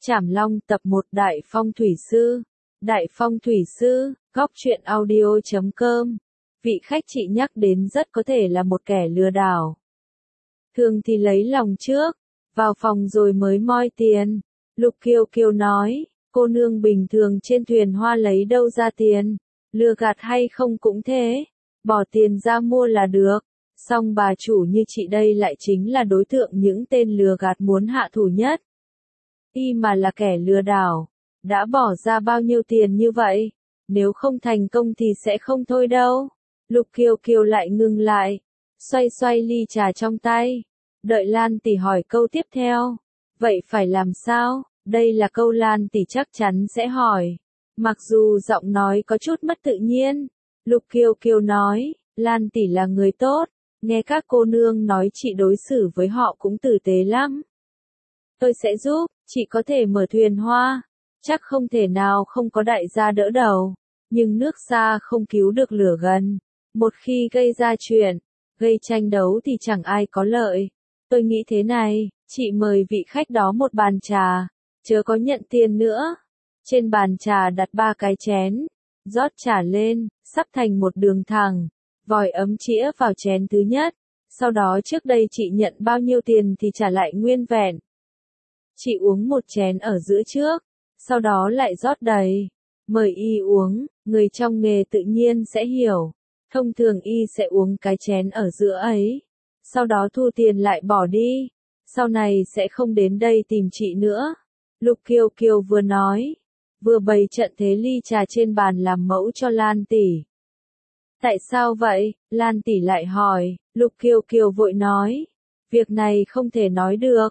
Trảm Long tập 1 Đại Phong Thủy Sư. Đại Phong Thủy Sư, góc truyện audio.com. Vị khách chị nhắc đến rất có thể là một kẻ lừa đảo. Thường thì lấy lòng trước, vào phòng rồi mới moi tiền. Lục Kiều Kiều nói, cô nương bình thường trên thuyền hoa lấy đâu ra tiền, lừa gạt hay không cũng thế, bỏ tiền ra mua là được. Song bà chủ như chị đây lại chính là đối tượng những tên lừa gạt muốn hạ thủ nhất. Y mà là kẻ lừa đảo, đã bỏ ra bao nhiêu tiền như vậy, nếu không thành công thì sẽ không thôi đâu. Lục Kiều Kiều lại ngừng lại, xoay xoay ly trà trong tay, đợi Lan tỷ hỏi câu tiếp theo. Vậy phải làm sao? Đây là câu Lan tỷ chắc chắn sẽ hỏi. Mặc dù giọng nói có chút mất tự nhiên, Lục Kiều Kiều nói, Lan tỷ là người tốt, nghe các cô nương nói chị đối xử với họ cũng tử tế lắm. Tôi sẽ giúp, chị có thể mở thuyền hoa, chắc không thể nào không có đại gia đỡ đầu, nhưng nước xa không cứu được lửa gần, một khi gây ra chuyện, gây tranh đấu thì chẳng ai có lợi. Tôi nghĩ thế này, chị mời vị khách đó một bàn trà, chớ có nhận tiền nữa. Trên bàn trà đặt 3 cái chén, rót trà lên, sắp thành một đường thẳng, vòi ấm chĩa vào chén thứ nhất, sau đó trước đây chị nhận bao nhiêu tiền thì trả lại nguyên vẹn. Chị uống một chén ở giữa trước, sau đó lại rót đầy, mời y uống, người trong nghề tự nhiên sẽ hiểu. Thông thường y sẽ uống cái chén ở giữa ấy, sau đó thu tiền lại bỏ đi, sau này sẽ không đến đây tìm chị nữa. Lục Kiều Kiều vừa nói, vừa bày trận thế ly trà trên bàn làm mẫu cho Lan tỷ. Tại sao vậy? Lan tỷ lại hỏi. Lục Kiều Kiều vội nói, việc này không thể nói được.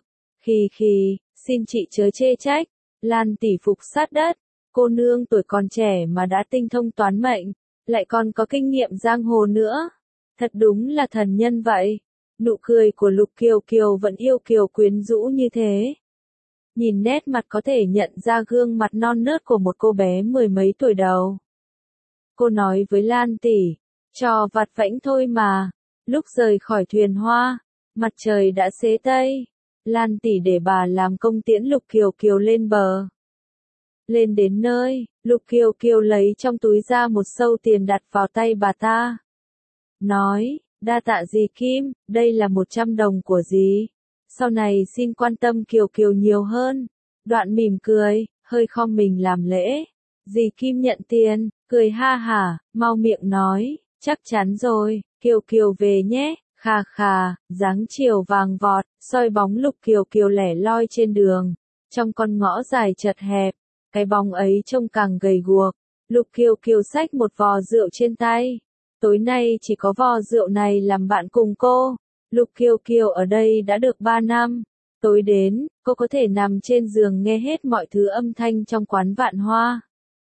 Xin chị chớ chê trách. Lan tỷ phục sát đất, cô nương tuổi còn trẻ mà đã tinh thông toán mệnh, lại còn có kinh nghiệm giang hồ nữa. Thật đúng là thần nhân vậy. Nụ cười của Lục Kiều Kiều vẫn yêu kiều quyến rũ như thế. Nhìn nét mặt có thể nhận ra gương mặt non nớt của một cô bé 10 mấy tuổi đầu. Cô nói với Lan tỷ, trò vặt vãnh thôi mà. Lúc rời khỏi thuyền hoa, mặt trời đã xế tây. Lan tỷ để bà làm công tiễn Lục Kiều Kiều lên bờ. Lên đến nơi, Lục Kiều Kiều lấy trong túi ra một xâu tiền đặt vào tay bà ta. Nói, đa tạ dì Kim, đây là 100 đồng của dì. Sau này xin quan tâm Kiều Kiều nhiều hơn. Đoạn mỉm cười, hơi khom mình làm lễ. Dì Kim nhận tiền, cười ha hả, mau miệng nói, chắc chắn rồi, Kiều Kiều về nhé. Khà khà, dáng chiều vàng vọt, soi bóng Lục Kiều Kiều lẻ loi trên đường. Trong con ngõ dài chật hẹp, cái bóng ấy trông càng gầy guộc. Lục Kiều Kiều xách một vò rượu trên tay. Tối nay chỉ có vò rượu này làm bạn cùng cô. Lục Kiều Kiều ở đây đã được 3 năm. Tối đến, cô có thể nằm trên giường nghe hết mọi thứ âm thanh trong quán vạn hoa.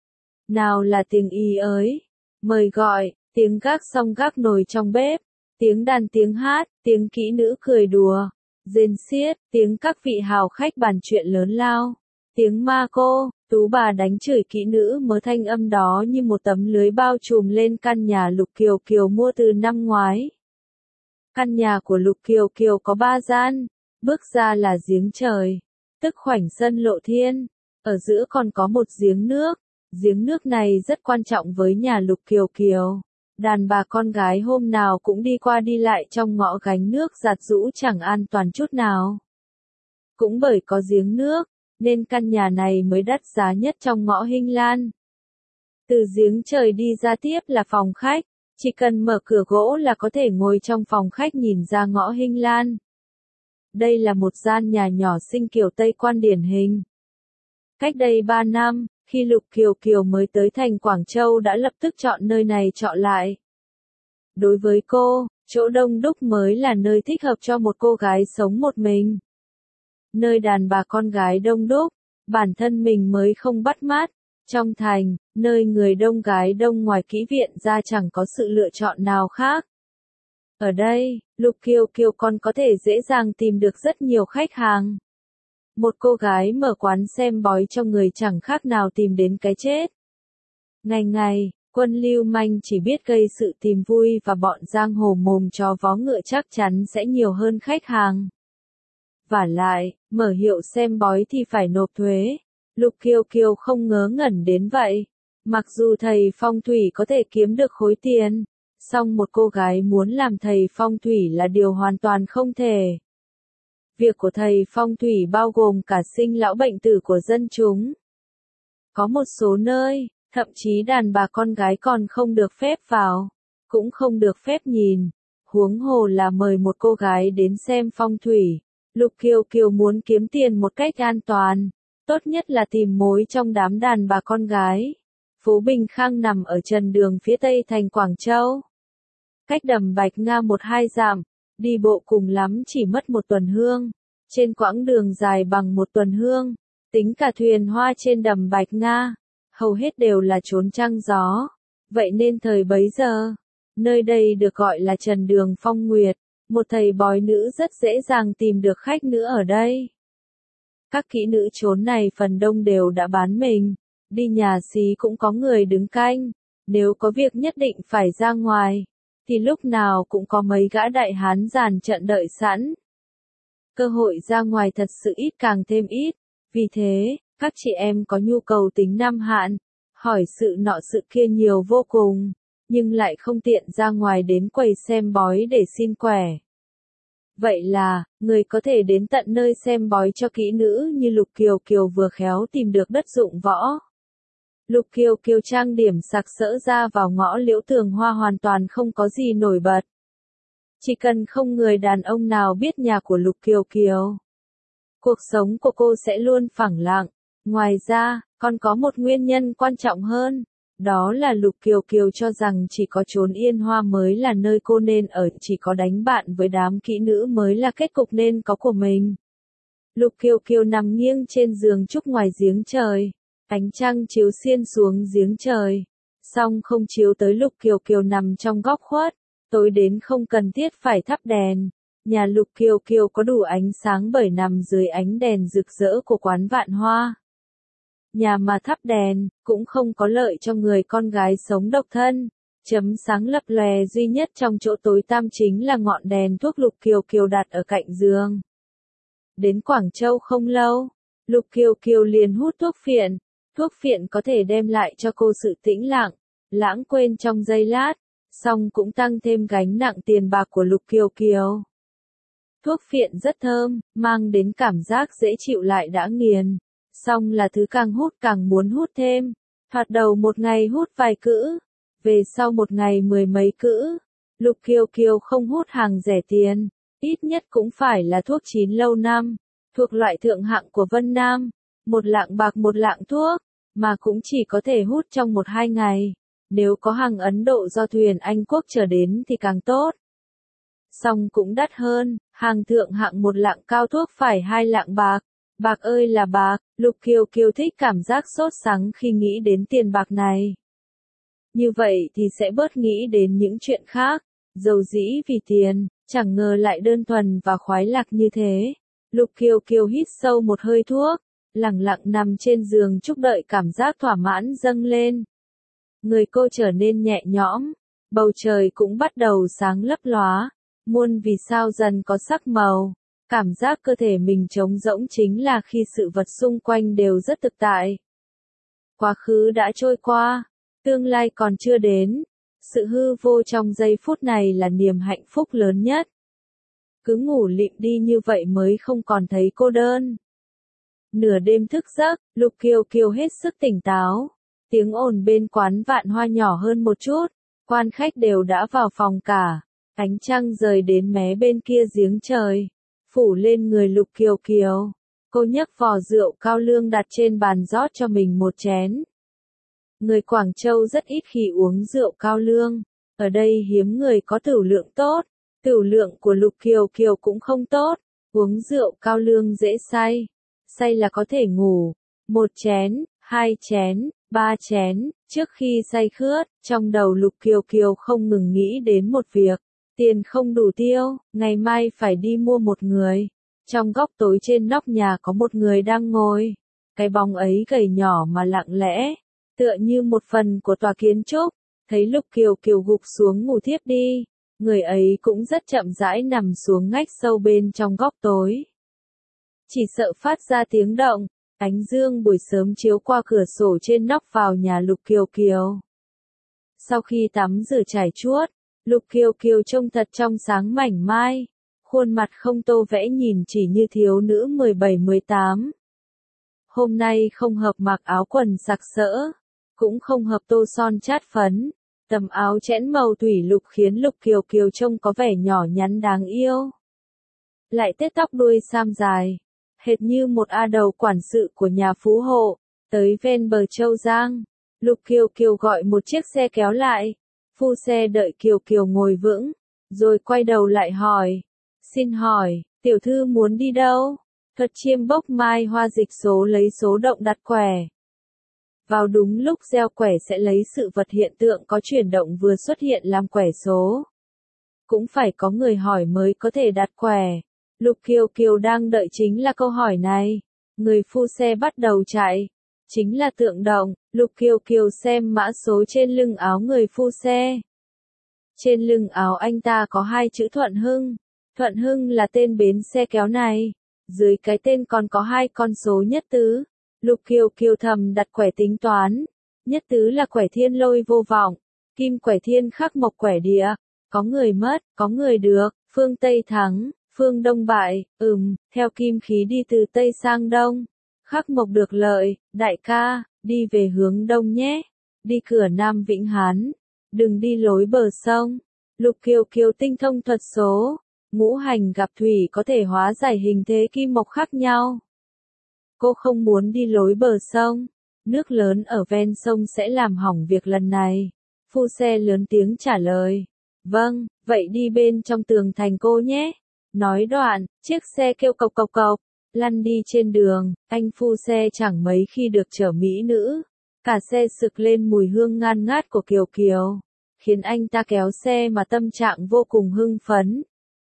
Nào là tiếng y ới, mời gọi, tiếng gác xong gác nồi trong bếp, tiếng đàn tiếng hát, tiếng kỹ nữ cười đùa, rên xiết, tiếng các vị hào khách bàn chuyện lớn lao, tiếng ma cô, tú bà đánh chửi kỹ nữ mớ thanh âm đó như một tấm lưới bao trùm lên căn nhà Lục Kiều Kiều mua từ năm ngoái. Căn nhà của Lục Kiều Kiều có 3 gian, bước ra là giếng trời, tức khoảnh sân lộ thiên, ở giữa còn có một giếng nước này rất quan trọng với nhà Lục Kiều Kiều. Đàn bà con gái hôm nào cũng đi qua đi lại trong ngõ gánh nước giặt giũ chẳng an toàn chút nào. Cũng bởi có giếng nước, nên căn nhà này mới đắt giá nhất trong ngõ Hinh Lan. Từ giếng trời đi ra tiếp là phòng khách, chỉ cần mở cửa gỗ là có thể ngồi trong phòng khách nhìn ra ngõ Hinh Lan. Đây là một gian nhà nhỏ sinh kiểu Tây Quan điển hình. Cách đây 3 năm, khi Lục Kiều Kiều mới tới thành Quảng Châu đã lập tức chọn nơi này trọ lại. Đối với cô, chỗ đông đúc mới là nơi thích hợp cho một cô gái sống một mình. Nơi đàn bà con gái đông đúc, bản thân mình mới không bắt mắt. Trong thành, nơi người đông gái đông ngoài kỹ viện ra chẳng có sự lựa chọn nào khác. Ở đây, Lục Kiều Kiều còn có thể dễ dàng tìm được rất nhiều khách hàng. Một cô gái mở quán xem bói cho người chẳng khác nào tìm đến cái chết. Ngày ngày, quân lưu manh chỉ biết gây sự tìm vui và bọn giang hồ mồm chó vó ngựa chắc chắn sẽ nhiều hơn khách hàng. Vả lại, mở hiệu xem bói thì phải nộp thuế. Lục Kiều Kiều không ngớ ngẩn đến vậy. Mặc dù thầy phong thủy có thể kiếm được khối tiền, song một cô gái muốn làm thầy phong thủy là điều hoàn toàn không thể. Việc của thầy phong thủy bao gồm cả sinh lão bệnh tử của dân chúng. Có một số nơi, thậm chí đàn bà con gái còn không được phép vào, cũng không được phép nhìn, huống hồ là mời một cô gái đến xem phong thủy. Lục Kiều Kiều muốn kiếm tiền một cách an toàn, tốt nhất là tìm mối trong đám đàn bà con gái. Phố Bình Khang nằm ở trần đường phía tây thành Quảng Châu. Cách đầm Bạch Nga 1-2 dặm, đi bộ cùng lắm chỉ mất một tuần hương. Trên quãng đường dài bằng một tuần hương, tính cả thuyền hoa trên đầm Bạch Nga, hầu hết đều là chốn trăng gió. Vậy nên thời bấy giờ, nơi đây được gọi là trần đường phong nguyệt, một thầy bói nữ rất dễ dàng tìm được khách nữ ở đây. Các kỹ nữ chốn này phần đông đều đã bán mình, đi nhà xí cũng có người đứng canh, nếu có việc nhất định phải ra ngoài, thì lúc nào cũng có mấy gã đại hán dàn trận đợi sẵn. Cơ hội ra ngoài thật sự ít càng thêm ít, vì thế, các chị em có nhu cầu tính năm hạn, hỏi sự nọ sự kia nhiều vô cùng, nhưng lại không tiện ra ngoài đến quầy xem bói để xin quẻ. Vậy là, người có thể đến tận nơi xem bói cho kỹ nữ như Lục Kiều Kiều vừa khéo tìm được đất dụng võ. Lục Kiều Kiều trang điểm sặc sỡ ra vào ngõ Liễu Tường Hoa hoàn toàn không có gì nổi bật. Chỉ cần không người đàn ông nào biết nhà của Lục Kiều Kiều, cuộc sống của cô sẽ luôn phẳng lặng. Ngoài ra, còn có một nguyên nhân quan trọng hơn, đó là Lục Kiều Kiều cho rằng chỉ có chốn Yên Hoa mới là nơi cô nên ở, chỉ có đánh bạn với đám kỹ nữ mới là kết cục nên có của mình. Lục Kiều Kiều nằm nghiêng trên giường trúc ngoài giếng trời, ánh trăng chiếu xiên xuống giếng trời, song không chiếu tới Lục Kiều Kiều nằm trong góc khuất, tối đến không cần thiết phải thắp đèn. Nhà Lục Kiều Kiều có đủ ánh sáng bởi nằm dưới ánh đèn rực rỡ của quán Vạn Hoa. Nhà mà thắp đèn, cũng không có lợi cho người con gái sống độc thân. Chấm sáng lập lòe duy nhất trong chỗ tối tăm chính là ngọn đèn thuốc Lục Kiều Kiều đặt ở cạnh giường. Đến Quảng Châu không lâu, Lục Kiều Kiều liền hút thuốc phiện. Thuốc phiện có thể đem lại cho cô sự tĩnh lặng, lãng quên trong giây lát, song cũng tăng thêm gánh nặng tiền bạc của Lục Kiều Kiều. Thuốc phiện rất thơm, mang đến cảm giác dễ chịu lại đã nghiền. Song là thứ càng hút càng muốn hút thêm. Thoạt đầu một ngày hút vài cữ, về sau một ngày 10 mấy cữ. Lục Kiều Kiều không hút hàng rẻ tiền, ít nhất cũng phải là thuốc 9 lâu năm, thuộc loại thượng hạng của Vân Nam. 1 lạng bạc 1 lạng thuốc, mà cũng chỉ có thể hút trong 1-2 ngày. Nếu có hàng Ấn Độ do thuyền Anh Quốc trở đến thì càng tốt. Song cũng đắt hơn, hàng thượng hạng 1 lạng cao thuốc phải 2 lạng bạc. Bạc ơi là bạc, Lục Kiều Kiều thích cảm giác sốt sắng khi nghĩ đến tiền bạc này. Như vậy thì sẽ bớt nghĩ đến những chuyện khác, dầu dĩ vì tiền, chẳng ngờ lại đơn thuần và khoái lạc như thế. Lục Kiều Kiều hít sâu một hơi thuốc, lặng lặng nằm trên giường chúc đợi cảm giác thỏa mãn dâng lên. Người cô trở nên nhẹ nhõm, bầu trời cũng bắt đầu sáng lấp lóa, muôn vì sao dần có sắc màu. Cảm giác cơ thể mình trống rỗng chính là khi sự vật xung quanh đều rất thực tại. Quá khứ đã trôi qua, tương lai còn chưa đến, sự hư vô trong giây phút này là niềm hạnh phúc lớn nhất. Cứ ngủ lịm đi như vậy mới không còn thấy cô đơn. Nửa đêm thức giấc, Lục Kiều Kiều hết sức tỉnh táo. Tiếng ồn bên quán Vạn Hoa nhỏ hơn một chút, quan khách đều đã vào phòng cả. Ánh trăng rời đến mé bên kia giếng trời, phủ lên người Lục Kiều Kiều. Cô nhấc vò rượu cao lương đặt trên bàn rót cho mình một chén. Người Quảng Châu rất ít khi uống rượu cao lương, ở đây hiếm người có tửu lượng tốt. Tửu lượng của Lục Kiều Kiều cũng không tốt, uống rượu cao lương dễ say. Say là có thể ngủ. 1 chén, 2 chén, 3 chén, trước khi say khướt, trong đầu Lục Kiều Kiều không ngừng nghĩ đến một việc. Tiền không đủ tiêu, ngày mai phải đi mua một người. Trong góc tối trên nóc nhà có một người đang ngồi. Cái bóng ấy gầy nhỏ mà lặng lẽ, tựa như một phần của tòa kiến trúc. Thấy Lục Kiều Kiều gục xuống ngủ thiếp đi, người ấy cũng rất chậm rãi nằm xuống ngách sâu bên trong góc tối. chỉ sợ phát ra tiếng động. Ánh dương buổi sớm chiếu qua cửa sổ trên nóc vào nhà Lục Kiều Kiều. Sau khi tắm rửa trải chuốt, Lục Kiều Kiều trông thật trong sáng mảnh mai, khuôn mặt không tô vẽ nhìn chỉ như thiếu nữ 17-18. Hôm nay không hợp mặc áo quần sặc sỡ, cũng không hợp tô son chát phấn, tầm áo chẽn màu thủy lục khiến Lục Kiều Kiều trông có vẻ nhỏ nhắn đáng yêu. Lại tết tóc đuôi sam dài, hệt như một a đầu quản sự của nhà phú hộ, tới ven bờ Châu Giang. Lục Kiều Kiều gọi một chiếc xe kéo lại, phu xe đợi Kiều Kiều ngồi vững, rồi quay đầu lại hỏi, xin hỏi, tiểu thư muốn đi đâu? Thuật chiêm bốc mai hoa dịch số lấy số động đặt quẻ. Vào đúng lúc gieo quẻ sẽ lấy sự vật hiện tượng có chuyển động vừa xuất hiện làm quẻ số. Cũng phải có người hỏi mới có thể đặt quẻ. Lục Kiều Kiều đang đợi chính là câu hỏi này. Người phu xe bắt đầu chạy. Chính là tượng động. Lục Kiều Kiều xem mã số trên lưng áo người phu xe. Trên lưng áo anh ta có 2 chữ Thuận Hưng. Thuận Hưng là tên bến xe kéo này. Dưới cái tên còn có 2 con số nhất tứ. Lục Kiều Kiều thầm đặt quẻ tính toán. Nhất tứ là quẻ thiên lôi vô vọng. Kim quẻ thiên khắc mộc quẻ địa. Có người mất, có người được. Phương Tây thắng, phương Đông bại. Theo kim khí đi từ Tây sang Đông. Khắc mộc được lợi. Đại ca, đi về hướng Đông nhé. Đi cửa Nam Vĩnh Hán. Đừng đi lối bờ sông. Lục Kiều Kiều tinh thông thuật số. Ngũ hành gặp thủy có thể hóa giải hình thế kim mộc khác nhau. Cô không muốn đi lối bờ sông. Nước lớn ở ven sông sẽ làm hỏng việc lần này. Phu xe lớn tiếng trả lời. Vâng, vậy đi bên trong tường thành cô nhé. Nói đoạn, chiếc xe kêu cộc cộc cộc, lăn đi trên đường. Anh phu xe chẳng mấy khi được chở mỹ nữ. Cả xe sực lên mùi hương ngan ngát của Kiều Kiều, khiến anh ta kéo xe mà tâm trạng vô cùng hưng phấn.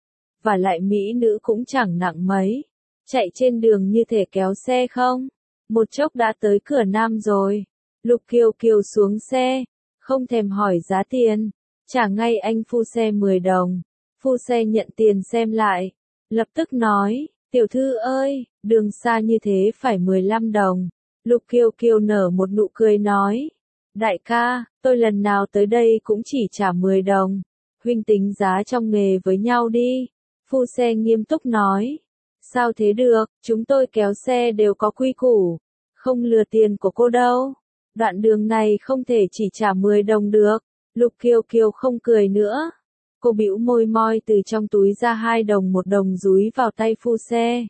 Và lại mỹ nữ cũng chẳng nặng mấy. Chạy trên đường như thể kéo xe không. Một chốc đã tới cửa Nam rồi. Lục Kiều Kiều xuống xe, không thèm hỏi giá tiền. Trả ngay anh phu xe 10 đồng. Phu xe nhận tiền xem lại. Lập tức nói, tiểu thư ơi, đường xa như thế phải 15 đồng. Lục Kiều Kiều nở một nụ cười nói. Đại ca, tôi lần nào tới đây cũng chỉ trả 10 đồng. Huynh tính giá trong nghề với nhau đi. Phu xe nghiêm túc nói. Sao thế được, chúng tôi kéo xe đều có quy củ. Không lừa tiền của cô đâu. Đoạn đường này không thể chỉ trả 10 đồng được. Lục Kiều Kiều không cười nữa. Cô bĩu môi moi từ trong túi ra 2 đồng 1 đồng dúi vào tay phu xe.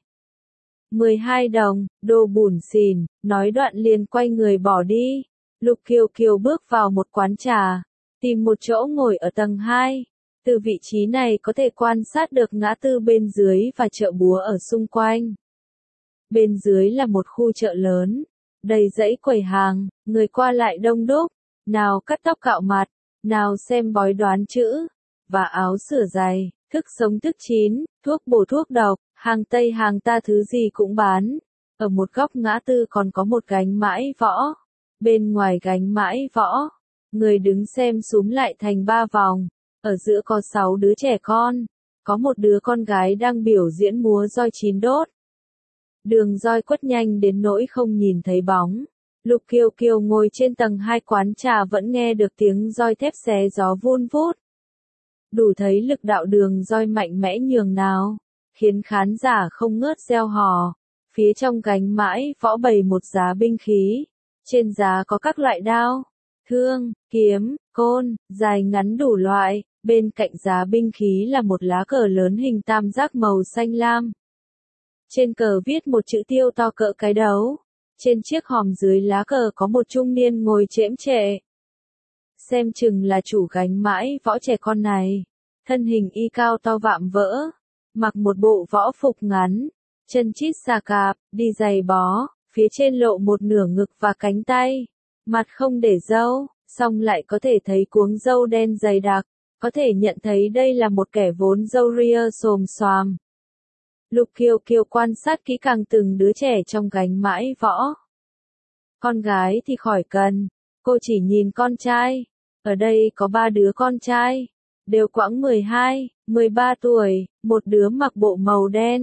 12 đồng, đồ bủn xỉn, nói đoạn liền quay người bỏ đi. Lục Kiều Kiều bước vào một quán trà, tìm một chỗ ngồi ở tầng 2. Từ vị trí này có thể quan sát được ngã tư bên dưới và chợ búa ở xung quanh. Bên dưới là một khu chợ lớn, đầy dãy quầy hàng, người qua lại đông đúc, nào cắt tóc cạo mặt, nào xem bói đoán chữ, và áo sửa giày, thức sống thức chín, thuốc bổ thuốc độc, hàng Tây hàng ta thứ gì cũng bán. Ở một góc ngã tư còn có một gánh mãi võ. Bên ngoài gánh mãi võ, người đứng xem súm lại thành 3 vòng. Ở giữa có 6 đứa trẻ con. Có một đứa con gái đang biểu diễn múa roi 9 đốt. Đường roi quất nhanh đến nỗi không nhìn thấy bóng. Lục Kiều Kiều ngồi trên tầng 2 quán trà vẫn nghe được tiếng roi thép xé gió vun vút. Đủ thấy lực đạo đường roi mạnh mẽ nhường nào, khiến khán giả không ngớt reo hò. Phía trong gánh mãi võ bày một giá binh khí. Trên giá có các loại đao, thương, kiếm, côn, dài ngắn đủ loại. Bên cạnh giá binh khí là một lá cờ lớn hình tam giác màu xanh lam. Trên cờ viết một chữ tiêu to cỡ cái đấu. Trên chiếc hòm dưới lá cờ có một trung niên ngồi chễm chệ. Xem chừng là chủ gánh mãi võ trẻ con này. Thân hình y cao to vạm vỡ. Mặc một bộ võ phục ngắn. Chân chít xà cạp, đi giày bó. Phía trên lộ một nửa ngực và cánh tay. Mặt không để râu, song lại có thể thấy cuống râu đen dày đặc. Có thể nhận thấy đây là một kẻ vốn râu ria xồm xoàm. Lục Kiều Kiều quan sát kỹ càng từng đứa trẻ trong gánh mãi võ. Con gái thì khỏi cần, cô chỉ nhìn con trai. Ở đây có 3 đứa con trai, đều quãng 12, 13 tuổi, một đứa mặc bộ màu đen,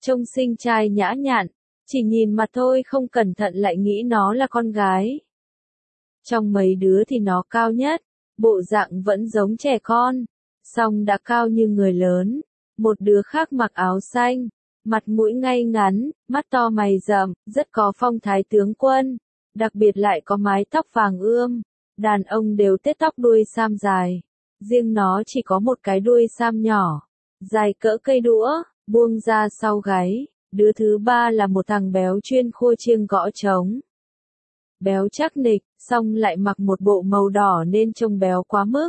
trông xinh trai nhã nhặn, chỉ nhìn mặt thôi không cẩn thận lại nghĩ nó là con gái. Trong mấy đứa thì nó cao nhất, bộ dạng vẫn giống trẻ con, song đã cao như người lớn. Một đứa khác mặc áo xanh, mặt mũi ngay ngắn, mắt to mày rậm, rất có phong thái tướng quân, đặc biệt lại có mái tóc vàng ươm. Đàn ông đều tết tóc đuôi sam dài, riêng nó chỉ có một cái đuôi sam nhỏ, dài cỡ cây đũa, buông ra sau gáy. Đứa thứ ba là một thằng béo chuyên khua chiêng gõ trống. Béo chắc nịch, song lại mặc một bộ màu đỏ nên trông béo quá mức.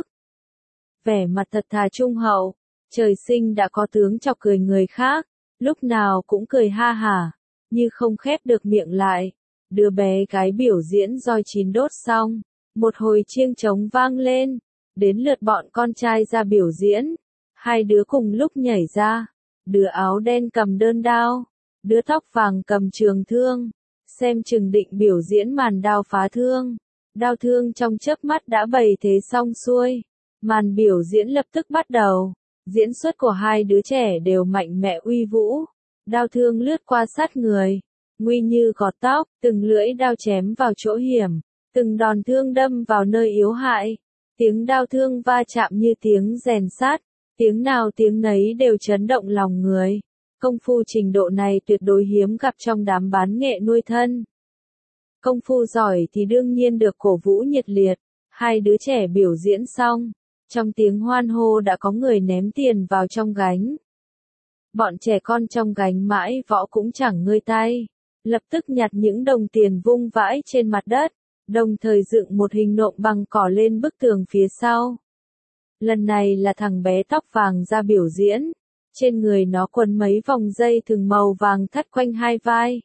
Vẻ mặt thật thà trung hậu, trời sinh đã có tướng chọc cười người khác, lúc nào cũng cười ha hả, như không khép được miệng lại. Đứa bé gái biểu diễn roi chín đốt xong, một hồi chiêng trống vang lên, đến lượt bọn con trai ra biểu diễn. Hai đứa cùng lúc nhảy ra, đứa áo đen cầm đơn đao, đứa tóc vàng cầm trường thương, xem chừng định biểu diễn màn đao phá thương. Đao thương trong chớp mắt đã bày thế xong xuôi, màn biểu diễn lập tức bắt đầu. Diễn xuất của hai đứa trẻ đều mạnh mẽ uy vũ, đao thương lướt qua sát người, nguy như gọt tóc, từng lưỡi đao chém vào chỗ hiểm, từng đòn thương đâm vào nơi yếu hại. Tiếng đao thương va chạm như tiếng rèn sắt, tiếng nào tiếng nấy đều chấn động lòng người. Công phu trình độ này tuyệt đối hiếm gặp trong đám bán nghệ nuôi thân. Công phu giỏi thì đương nhiên được cổ vũ nhiệt liệt. Hai đứa trẻ biểu diễn xong, trong tiếng hoan hô đã có người ném tiền vào trong gánh. Bọn trẻ con trong gánh mãi võ cũng chẳng ngơi tay, lập tức nhặt những đồng tiền vung vãi trên mặt đất, đồng thời dựng một hình nộm bằng cỏ lên bức tường phía sau. Lần này là thằng bé tóc vàng ra biểu diễn, trên người nó quấn mấy vòng dây thừng màu vàng thắt quanh hai vai.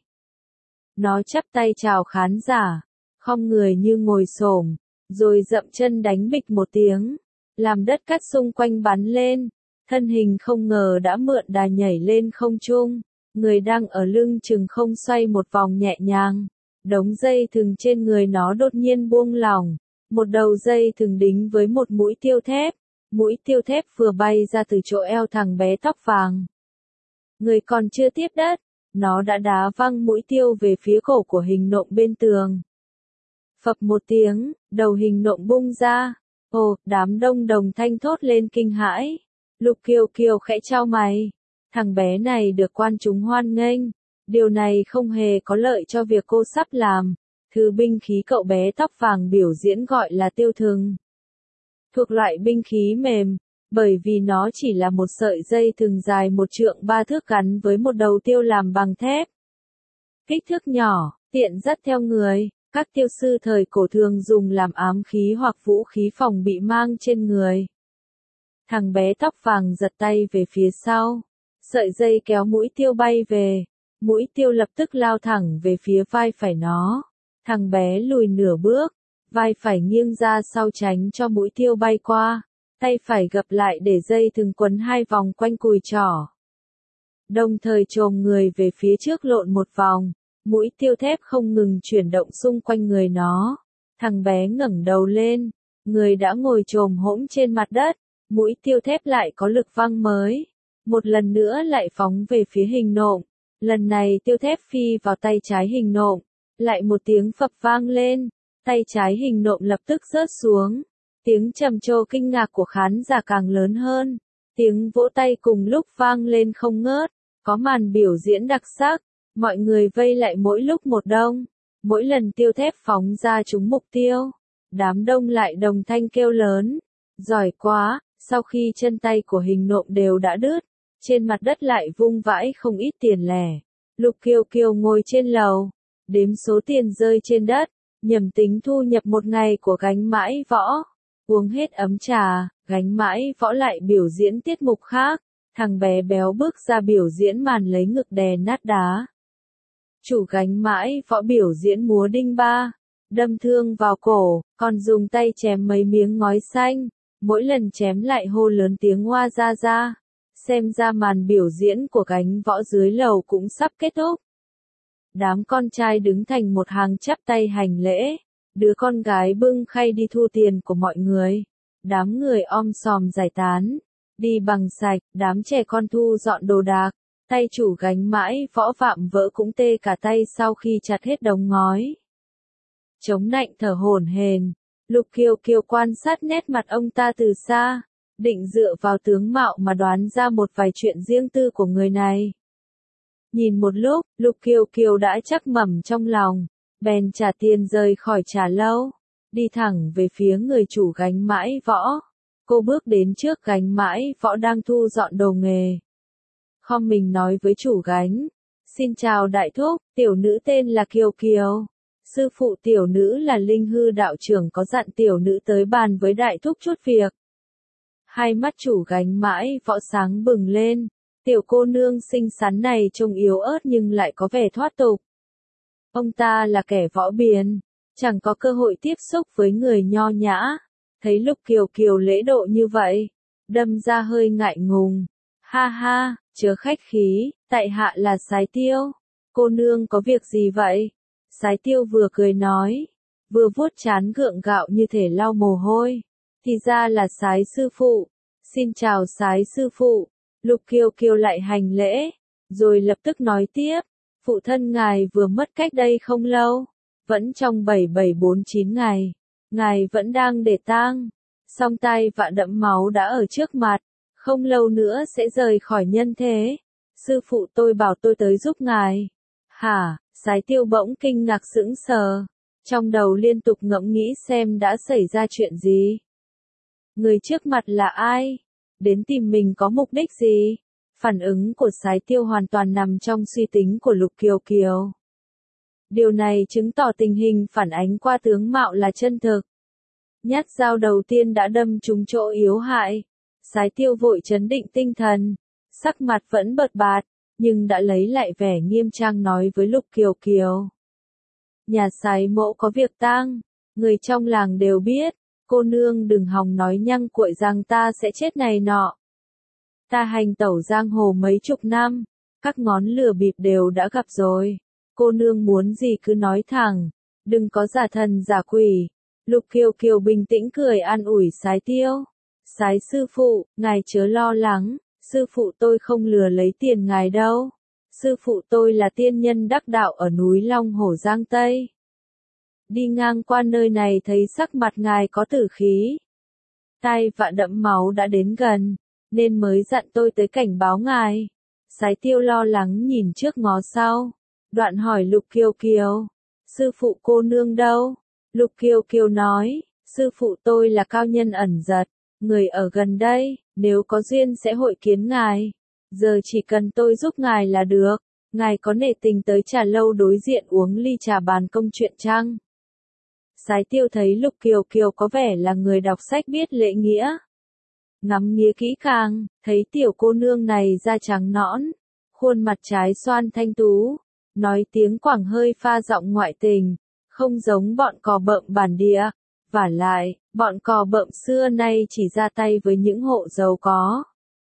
Nó chắp tay chào khán giả, khom người như ngồi xổm, rồi dậm chân đánh bịch một tiếng, làm đất cát xung quanh bắn lên, thân hình không ngờ đã mượn đà nhảy lên không trung, người đang ở lưng chừng không xoay một vòng nhẹ nhàng, đống dây thừng trên người nó đột nhiên buông lỏng, một đầu dây thừng đính với một mũi tiêu thép vừa bay ra từ chỗ eo thằng bé tóc vàng. Người còn chưa tiếp đất, nó đã đá văng mũi tiêu về phía cổ của hình nộm bên tường. Phập một tiếng, đầu hình nộm bung ra. Ồ, đám đông đồng thanh thốt lên kinh hãi. Lục Kiều Kiều khẽ chau mày. Thằng bé này được quan chúng hoan nghênh. Điều này không hề có lợi cho việc cô sắp làm. Thứ binh khí cậu bé tóc vàng biểu diễn gọi là tiêu thừng. Thuộc loại binh khí mềm, bởi vì nó chỉ là một sợi dây thừng dài 1 trượng 3 thước gắn với một đầu tiêu làm bằng thép. Kích thước nhỏ, tiện dắt theo người. Các tiêu sư thời cổ thường dùng làm ám khí hoặc vũ khí phòng bị mang trên người. Thằng bé tóc vàng giật tay về phía sau. Sợi dây kéo mũi tiêu bay về. Mũi tiêu lập tức lao thẳng về phía vai phải nó. Thằng bé lùi nửa bước. Vai phải nghiêng ra sau tránh cho mũi tiêu bay qua. Tay phải gập lại để dây thừng quấn 2 vòng quanh cùi trỏ. Đồng thời chồm người về phía trước lộn một vòng. Mũi tiêu thép không ngừng chuyển động xung quanh người nó. Thằng bé ngẩng đầu lên, người đã ngồi chồm hỗn trên mặt đất, mũi tiêu thép lại có lực văng mới. Một lần nữa lại phóng về phía hình nộm, lần này tiêu thép phi vào tay trái hình nộm, lại một tiếng phập vang lên, tay trái hình nộm lập tức rớt xuống. Tiếng trầm trồ kinh ngạc của khán giả càng lớn hơn, tiếng vỗ tay cùng lúc vang lên không ngớt, có màn biểu diễn đặc sắc. Mọi người vây lại mỗi lúc một đông, mỗi lần tiêu thép phóng ra trúng mục tiêu, đám đông lại đồng thanh kêu lớn, giỏi quá. Sau khi chân tay của hình nộm đều đã đứt, trên mặt đất lại vung vãi không ít tiền lẻ. Lục Kiều Kiều ngồi trên lầu, đếm số tiền rơi trên đất, nhẩm tính thu nhập một ngày của gánh mãi võ. Uống hết ấm trà, gánh mãi võ lại biểu diễn tiết mục khác. Thằng bé béo bước ra biểu diễn màn lấy ngực đè nát đá. Chủ gánh mãi võ biểu diễn múa đinh ba, đâm thương vào cổ, còn dùng tay chém mấy miếng ngói xanh, mỗi lần chém lại hô lớn tiếng oa ra ra. Xem ra màn biểu diễn của gánh võ dưới lầu cũng sắp kết thúc. Đám con trai đứng thành một hàng chắp tay hành lễ, đứa con gái bưng khay đi thu tiền của mọi người. Đám người om sòm giải tán, đi bằng sạch, đám trẻ con thu dọn đồ đạc. Tay chủ gánh mãi võ vạm vỡ cũng tê cả tay sau khi chặt hết đống ngói. Chống nạnh thở hổn hển, Lục Kiều Kiều quan sát nét mặt ông ta từ xa, định dựa vào tướng mạo mà đoán ra một vài chuyện riêng tư của người này. Nhìn một lúc, Lục Kiều Kiều đã chắc mẩm trong lòng, bèn trả tiền rời khỏi trà lâu, đi thẳng về phía người chủ gánh mãi võ. Cô bước đến trước gánh mãi võ đang thu dọn đồ nghề. Khom mình nói với chủ gánh, xin chào đại thúc, tiểu nữ tên là Kiều Kiều. Sư phụ tiểu nữ là Linh Hư đạo trưởng có dặn tiểu nữ tới bàn với đại thúc chút việc. Hai mắt chủ gánh mãi võ sáng bừng lên, tiểu cô nương xinh xắn này trông yếu ớt nhưng lại có vẻ thoát tục. Ông ta là kẻ võ biền, chẳng có cơ hội tiếp xúc với người nho nhã, thấy Lục Kiều Kiều lễ độ như vậy, đâm ra hơi ngại ngùng. Ha ha, chớ khách khí, tại hạ là Sái Tiêu. Cô nương có việc gì vậy? Sái Tiêu vừa cười nói, vừa vuốt trán gượng gạo như thể lau mồ hôi. Thì ra là Sái sư phụ. Xin chào Sái sư phụ. Lục Kiều Kiều lại hành lễ, rồi lập tức nói tiếp, phụ thân ngài vừa mất cách đây không lâu, vẫn trong 7749 ngày, ngài vẫn đang để tang, song tai vạ đẫm máu đã ở trước mặt, không lâu nữa sẽ rời khỏi nhân thế. Sư phụ tôi bảo tôi tới giúp ngài. Hả? Sái Tiêu bỗng kinh ngạc sững sờ, trong đầu liên tục ngẫm nghĩ xem đã xảy ra chuyện gì. Người trước mặt là ai? Đến tìm mình có mục đích gì? Phản ứng của Sái Tiêu hoàn toàn nằm trong suy tính của Lục Kiều Kiều. Điều này chứng tỏ tình hình phản ánh qua tướng mạo là chân thực. Nhát dao đầu tiên đã đâm trúng chỗ yếu hại. Sái Tiêu vội trấn định tinh thần, sắc mặt vẫn bợt bạt, nhưng đã lấy lại vẻ nghiêm trang nói với Lục Kiều Kiều. Nhà Sái mỗ có việc tang, người trong làng đều biết, cô nương đừng hòng nói nhăng cuội rằng ta sẽ chết này nọ. Ta hành tẩu giang hồ mấy chục năm, các ngón lửa bịp đều đã gặp rồi. Cô nương muốn gì cứ nói thẳng, đừng có giả thần giả quỷ. Lục Kiều Kiều bình tĩnh cười an ủi Sái Tiêu. Sái sư phụ, ngài chớ lo lắng, sư phụ tôi không lừa lấy tiền ngài đâu. Sư phụ tôi là tiên nhân đắc đạo ở núi Long Hổ Giang Tây. Đi ngang qua nơi này thấy sắc mặt ngài có tử khí. Tai vạ đẫm máu đã đến gần, nên mới dặn tôi tới cảnh báo ngài. Sái Tiêu lo lắng nhìn trước ngó sau, đoạn hỏi Lục Kiều Kiều, sư phụ cô nương đâu? Lục Kiều Kiều nói, sư phụ tôi là cao nhân ẩn giật, người ở gần đây, nếu có duyên sẽ hội kiến ngài. Giờ chỉ cần tôi giúp ngài là được, ngài có nể tình tới trà lâu đối diện uống ly trà bàn công chuyện chăng? Sái Tiêu thấy Lục Kiều Kiều có vẻ là người đọc sách biết lễ nghĩa. Ngắm nghía kỹ càng, thấy tiểu cô nương này da trắng nõn, khuôn mặt trái xoan thanh tú, nói tiếng Quảng hơi pha giọng ngoại tình, không giống bọn cò bợm bản địa. Vả lại, bọn cò bợm xưa nay chỉ ra tay với những hộ giàu có.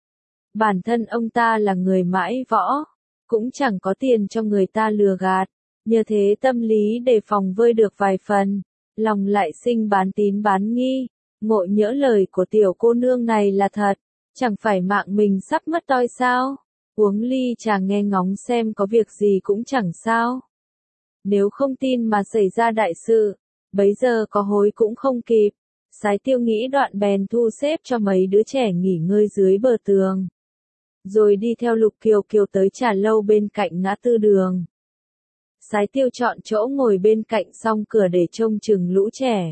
Bản thân ông ta là người mãi võ, cũng chẳng có tiền cho người ta lừa gạt, nhờ thế tâm lý đề phòng vơi được vài phần, lòng lại sinh bán tín bán nghi, ngộ nhỡ lời của tiểu cô nương này là thật, chẳng phải mạng mình sắp mất toi sao? Uống ly trà nghe ngóng xem có việc gì cũng chẳng sao. Nếu không tin mà xảy ra đại sự, bấy giờ có hối cũng không kịp. Sái Tiêu nghĩ đoạn bèn thu xếp cho mấy đứa trẻ nghỉ ngơi dưới bờ tường. Rồi đi theo Lục Kiều Kiều tới trà lâu bên cạnh ngã tư đường. Sái Tiêu chọn chỗ ngồi bên cạnh song cửa để trông chừng lũ trẻ.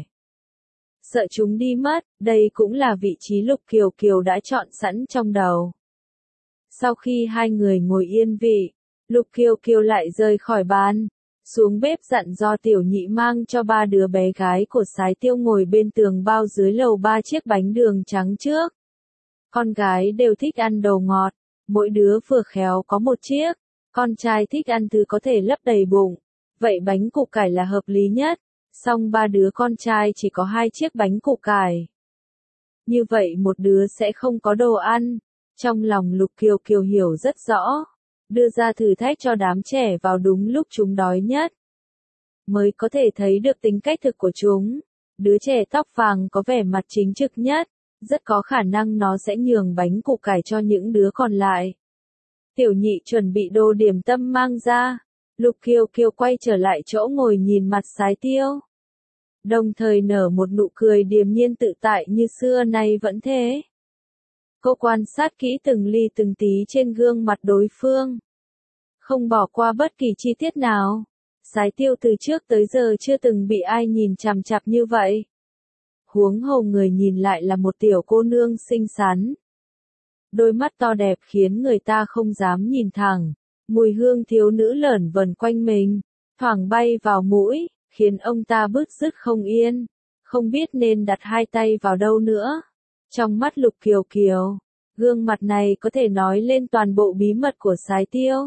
Sợ chúng đi mất, đây cũng là vị trí Lục Kiều Kiều đã chọn sẵn trong đầu. Sau khi hai người ngồi yên vị, Lục Kiều Kiều lại rời khỏi bàn, xuống bếp dặn do tiểu nhị mang cho ba đứa bé gái của Sái Tiêu ngồi bên tường bao dưới lầu 3 chiếc bánh đường trắng trước. Con gái đều thích ăn đồ ngọt, mỗi đứa vừa khéo có một chiếc, con trai thích ăn thứ có thể lấp đầy bụng, vậy bánh củ cải là hợp lý nhất, song ba đứa con trai chỉ có 2 chiếc bánh củ cải. Như vậy một đứa sẽ không có đồ ăn, trong lòng Lục Kiều Kiều hiểu rất rõ. Đưa ra thử thách cho đám trẻ vào đúng lúc chúng đói nhất, mới có thể thấy được tính cách thực của chúng. Đứa trẻ tóc vàng có vẻ mặt chính trực nhất, rất có khả năng nó sẽ nhường bánh củ cải cho những đứa còn lại. Tiểu nhị chuẩn bị đồ điểm tâm mang ra. Lục Kiều Kiều quay trở lại chỗ ngồi nhìn mặt Sái Tiêu. Đồng thời nở một nụ cười điềm nhiên tự tại như xưa nay vẫn thế. Cô quan sát kỹ từng ly từng tí trên gương mặt đối phương. Không bỏ qua bất kỳ chi tiết nào. Sái Tiêu từ trước tới giờ chưa từng bị ai nhìn chằm chằm như vậy. Huống hồ người nhìn lại là một tiểu cô nương xinh xắn. Đôi mắt to đẹp khiến người ta không dám nhìn thẳng. Mùi hương thiếu nữ lởn vởn quanh mình, thoảng bay vào mũi, khiến ông ta bứt rứt không yên, không biết nên đặt hai tay vào đâu nữa. Trong mắt Lục Kiều Kiều, gương mặt này có thể nói lên toàn bộ bí mật của Sái Tiêu.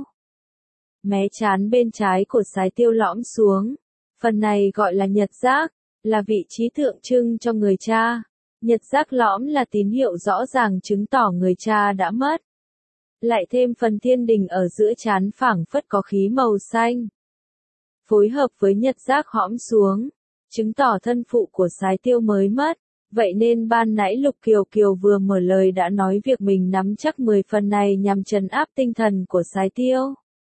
Mé trán bên trái của Sái Tiêu lõm xuống, phần này gọi là nhật giác, là vị trí tượng trưng cho người cha. Nhật giác lõm là tín hiệu rõ ràng chứng tỏ người cha đã mất. Lại thêm phần thiên đình ở giữa trán phảng phất có khí màu xanh. Phối hợp với nhật giác hõm xuống, chứng tỏ thân phụ của Sái Tiêu mới mất. Vậy nên ban nãy Lục Kiều Kiều vừa mở lời đã nói việc mình nắm chắc 10 phần này nhằm trấn áp tinh thần của Sái Tiêu.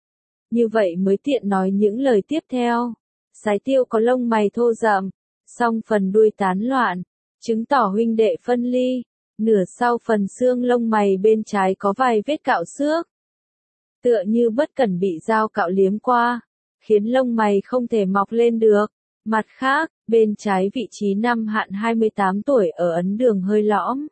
Như vậy mới tiện nói những lời tiếp theo. Sái Tiêu có lông mày thô rậm, song phần đuôi tán loạn, chứng tỏ huynh đệ phân ly. Nửa sau phần xương lông mày bên trái có vài vết cạo xước. Tựa như bất cẩn bị dao cạo liếm qua, khiến lông mày không thể mọc lên được. Mặt khác, bên trái vị trí năm hạn 28 tuổi ở ấn đường hơi lõm.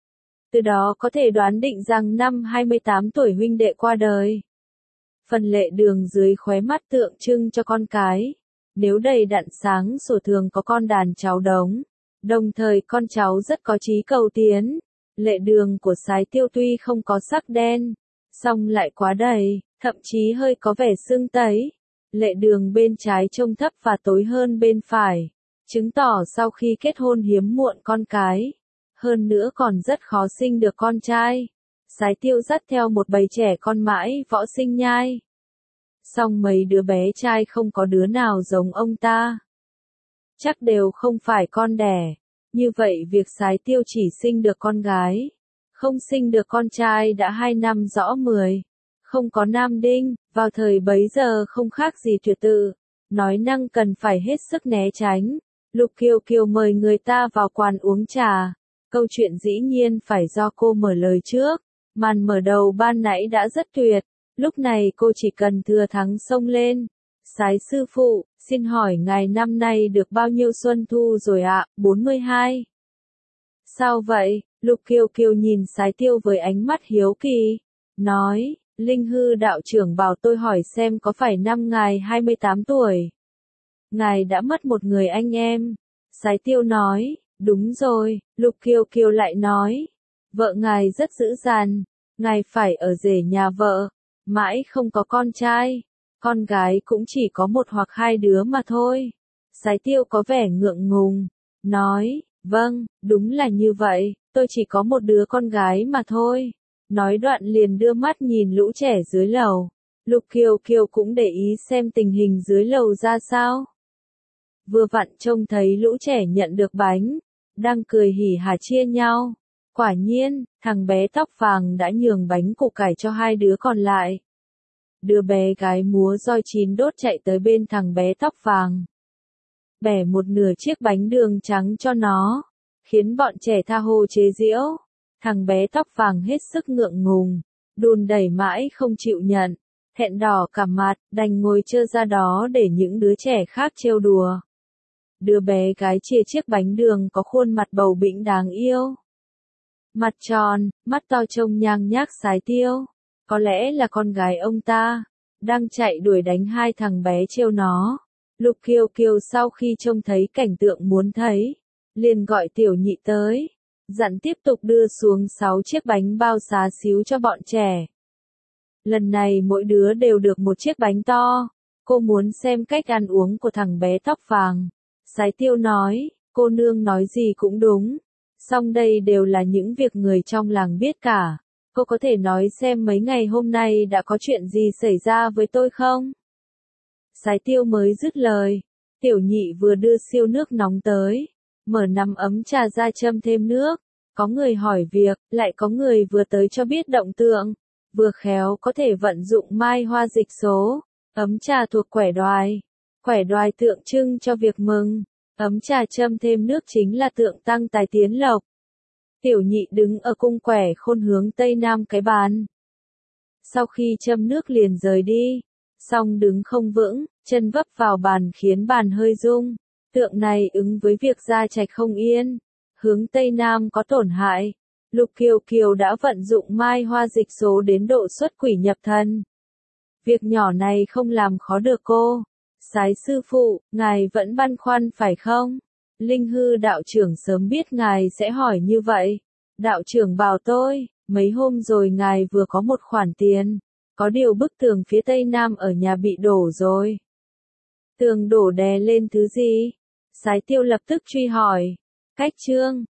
Từ đó có thể đoán định rằng năm 28 tuổi huynh đệ qua đời. Phần lệ đường dưới khóe mắt tượng trưng cho con cái. Nếu đầy đặn sáng sủa thường có con đàn cháu đống. Đồng thời con cháu rất có chí cầu tiến. Lệ đường của Sái Tiêu tuy không có sắc đen, song lại quá đầy, thậm chí hơi có vẻ sưng tấy. Lệ đường bên trái trông thấp và tối hơn bên phải, chứng tỏ sau khi kết hôn hiếm muộn con cái. Hơn nữa còn rất khó sinh được con trai. Sái Tiêu dắt theo một bầy trẻ con mãi võ sinh nhai. Song mấy đứa bé trai không có đứa nào giống ông ta. Chắc đều không phải con đẻ. Như vậy việc Sái Tiêu chỉ sinh được con gái, không sinh được con trai đã 2 năm rõ 10. Không có nam đinh, vào thời bấy giờ không khác gì tuyệt tự. Nói năng cần phải hết sức né tránh. Lục Kiều Kiều mời người ta vào quán uống trà. Câu chuyện dĩ nhiên phải do cô mở lời trước. Màn mở đầu ban nãy đã rất tuyệt. Lúc này cô chỉ cần thừa thắng xông lên. Sái sư phụ, xin hỏi ngài năm nay được bao nhiêu xuân thu rồi ạ? 42. Sao vậy? Lục Kiều Kiều nhìn Sái Tiêu với ánh mắt hiếu kỳ. Nói, Linh Hư đạo trưởng bảo tôi hỏi xem có phải năm ngài 28 tuổi. Ngài đã mất một người anh em. Sái Tiêu nói, đúng rồi. Lục Kiều Kiều lại nói, vợ ngài rất dữ dằn. Ngài phải ở rể nhà vợ. Mãi không có con trai. Con gái cũng chỉ có một hoặc 2 đứa mà thôi. Sái Tiêu có vẻ ngượng ngùng. Nói, vâng, đúng là như vậy, tôi chỉ có một đứa con gái mà thôi. Nói đoạn liền đưa mắt nhìn lũ trẻ dưới lầu. Lục Kiều Kiều cũng để ý xem tình hình dưới lầu ra sao. Vừa vặn trông thấy lũ trẻ nhận được bánh, đang cười hỉ hả chia nhau. Quả nhiên, thằng bé tóc vàng đã nhường bánh củ cải cho 2 đứa còn lại. Đứa bé gái múa roi 9 đốt chạy tới bên thằng bé tóc vàng. Bẻ một nửa chiếc bánh đường trắng cho nó, khiến bọn trẻ tha hồ chế giễu. Thằng bé tóc vàng hết sức ngượng ngùng, đùn đẩy mãi không chịu nhận, thẹn đỏ cả mặt, đành ngồi trơ ra đó để những đứa trẻ khác trêu đùa. Đứa bé gái chia chiếc bánh đường có khuôn mặt bầu bĩnh đáng yêu. Mặt tròn, mắt to trông nhang nhác Sái Tiêu. Có lẽ là con gái ông ta, đang chạy đuổi đánh 2 thằng bé trêu nó. Lục Kiều Kiều sau khi trông thấy cảnh tượng muốn thấy, liền gọi tiểu nhị tới, dặn tiếp tục đưa xuống 6 chiếc bánh bao xá xíu cho bọn trẻ. Lần này mỗi đứa đều được một chiếc bánh to. Cô muốn xem cách ăn uống của thằng bé tóc vàng. Sái Tiêu nói, cô nương nói gì cũng đúng. Song đây đều là những việc người trong làng biết cả. Cô có thể nói xem mấy ngày hôm nay đã có chuyện gì xảy ra với tôi không? Sái Tiêu mới dứt lời. Tiểu nhị vừa đưa siêu nước nóng tới. Mở nắm ấm trà ra châm thêm nước. Có người hỏi việc, lại có người vừa tới cho biết động tượng. vừa khéo có thể vận dụng mai hoa dịch số. Ấm trà thuộc quẻ đoài. Quẻ đoài tượng trưng cho việc mừng. Ấm trà châm thêm nước chính là tượng tăng tài tiến lộc. Tiểu nhị đứng ở cung quẻ khôn hướng tây nam cái bàn. Sau khi châm nước liền rời đi. Song đứng không vững, chân vấp vào bàn khiến bàn hơi rung. Tượng này ứng với việc gia trạch không yên. Hướng tây nam có tổn hại. Lục Kiều Kiều đã vận dụng mai hoa dịch số đến độ xuất quỷ nhập thần. Việc nhỏ này không làm khó được cô. Sái sư phụ, ngài vẫn băn khoăn phải không? Linh Hư đạo trưởng sớm biết ngài sẽ hỏi như vậy. Đạo trưởng bảo tôi, mấy hôm rồi ngài vừa có một khoản tiền. Có điều bức tường phía tây nam ở nhà bị đổ rồi. Tường đổ đè lên thứ gì? Sái Tiêu lập tức truy hỏi. Cách chương.